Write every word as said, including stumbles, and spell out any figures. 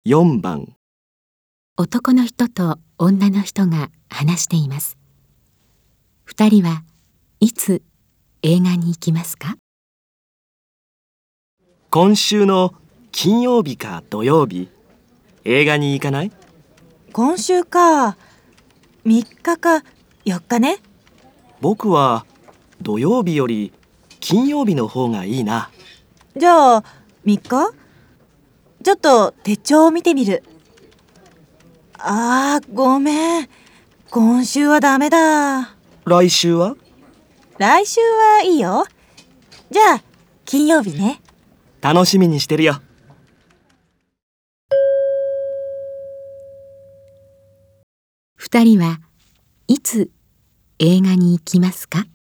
よんばん。 男の人と女の人が話しています。二人はいつ映画に行きますか？ 今週の金曜日か土曜日、映画に行かない？ 今週か、みっかかよっかね。 僕は土曜日より金曜日の方がいいな。 じゃあみっか？ちょっと手帳を見てみる。あー、ごめん。今週はダメだ。 来週は？ 来週はいいよ。じゃあ金曜日ね。 楽しみにしてるよ。 二人はいつ映画に行きますか？